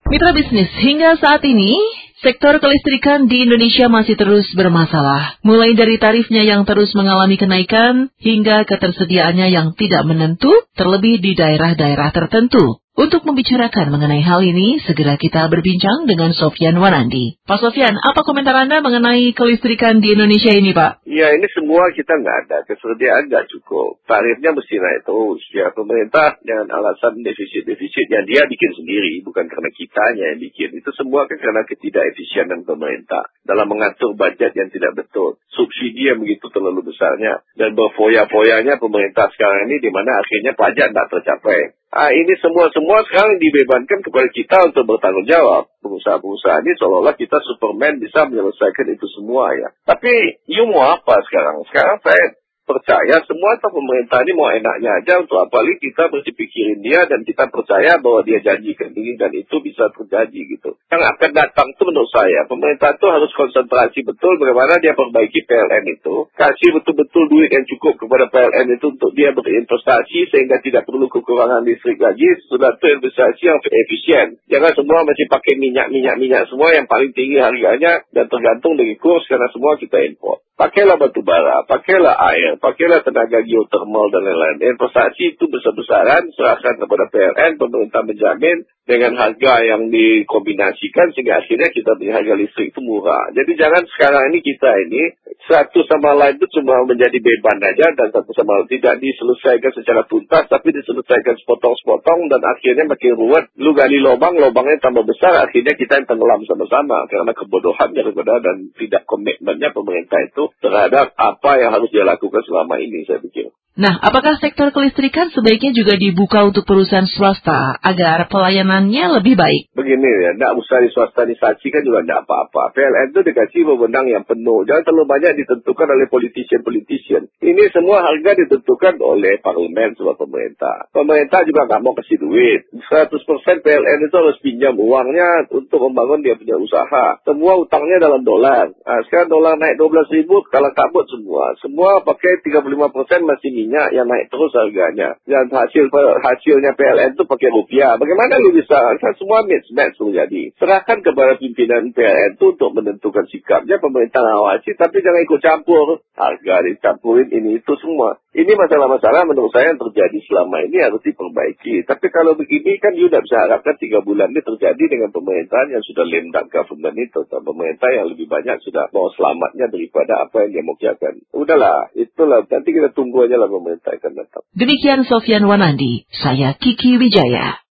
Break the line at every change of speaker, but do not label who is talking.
Mitra bisnis, hingga saat ini, sektor kelistrikan di Indonesia masih terus bermasalah. Mulai dari tarifnya yang terus mengalami kenaikan, hingga ketersediaannya yang tidak menentu, terlebih di daerah-daerah tertentu. Untuk membicarakan mengenai hal ini, segera kita berbincang dengan Sofyan Wanandi. Pak Sofyan, apa komentar Anda mengenai kelistrikan di Indonesia ini, Pak?
Ya, ini semua kita nggak ada. Kesediaan nggak cukup. Tarifnya mesti naik terus. Ya, pemerintah dengan alasan defisit-defisitnya dia bikin sendiri. Bukan karena kitanya yang bikin. Itu semua kan karena ketidakefisienan pemerintah dalam mengatur budget yang tidak betul. Subsidi yang begitu terlalu besarnya. Dan berfoya-foyanya pemerintah sekarang ini di mana akhirnya pajak tak tercapai. Ini semua sekarang dibebankan kepada kita untuk bertanggung jawab. Pengusaha-pengusaha ini seolah-olah kita Superman bisa menyelesaikan itu semua ya. Tapi, you mau apa sekarang? Sekarang saya percaya semua pemerintah ini mau enaknya aja untuk apalagi kita mesti pikirin dia dan kita percaya bahwa dia janjikan ini dan itu bisa terjadi gitu. Yang akan datang itu menurut saya, pemerintah itu harus konsentrasi betul bagaimana dia perbaiki PLN itu. Kasih betul-betul duit yang cukup kepada PLN itu untuk dia berinvestasi sehingga tidak perlu kekurangan listrik lagi. Sudah itu investasi yang efisien. Jangan semua masih pakai minyak semua yang paling tinggi harganya dan tergantung dari kurs karena semua kita import. Pakailah batu bara, pakailah air, pakailah tenaga geothermal dan lain-lain. Investasi itu besar-besaran, serahkan kepada PLN, pemerintah menjamin dengan harga yang dikombinasikan sehingga akhirnya kita beli harga listrik itu murah. Jadi jangan sekarang ini kita ini satu sama lain itu cuma menjadi beban aja dan satu sama lain tidak diselesaikan secara tuntas tapi diselesaikan sepotong-sepotong dan akhirnya makin ruwet. Lu gali lubangnya tambah besar, akhirnya kita yang tenggelam sama-sama karena kebodohan daripada dan tidak komitmennya pemerintah itu terhadap apa yang harus dia lakukan selama ini, saya pikir.
Nah, apakah sektor kelistrikan sebaiknya juga dibuka untuk perusahaan swasta agar pelayanannya lebih baik?
Begini ya, tidak usah diswastanisasikan juga tidak apa-apa. PLN itu dikasih wewenang yang penuh. Jangan terlalu banyak ditentukan oleh politician. Ini semua harga ditentukan oleh parlemen sebuah pemerintah. Pemerintah juga nggak mau kasih duit. 100% PLN itu harus pinjam uangnya untuk membangun dia punya usaha. Semua utangnya dalam dolar. Sekarang dolar naik 12.000, kalau kabut semua. Semua pakai 35% masih minyak yang naik terus harganya. Dan hasilnya PLN itu pakai rupiah. Bagaimana lu bisa? Kan semua match terjadi. Serahkan kepada pimpinan PLN itu untuk menentukan sikapnya. Pemerintah ngawasi, tapi jangan ikut campur. Harga dicampurin ini itu semua. Ini masalah-masalah menurut saya yang terjadi selama ini harus diperbaiki. Tapi kalau begini kan you tidak bisa harapkan 3 bulan ini terjadi dengan pemerintahan yang sudah lame duck government itu. Pemerintah yang lebih banyak sudah mau selamatnya daripada apa yang dia mau kerjakan. Udahlah, itulah. Nanti kita tunggu aja lah pemerintah akan datang.
Demikian Sofyan Wanandi, saya Kiki Wijaya.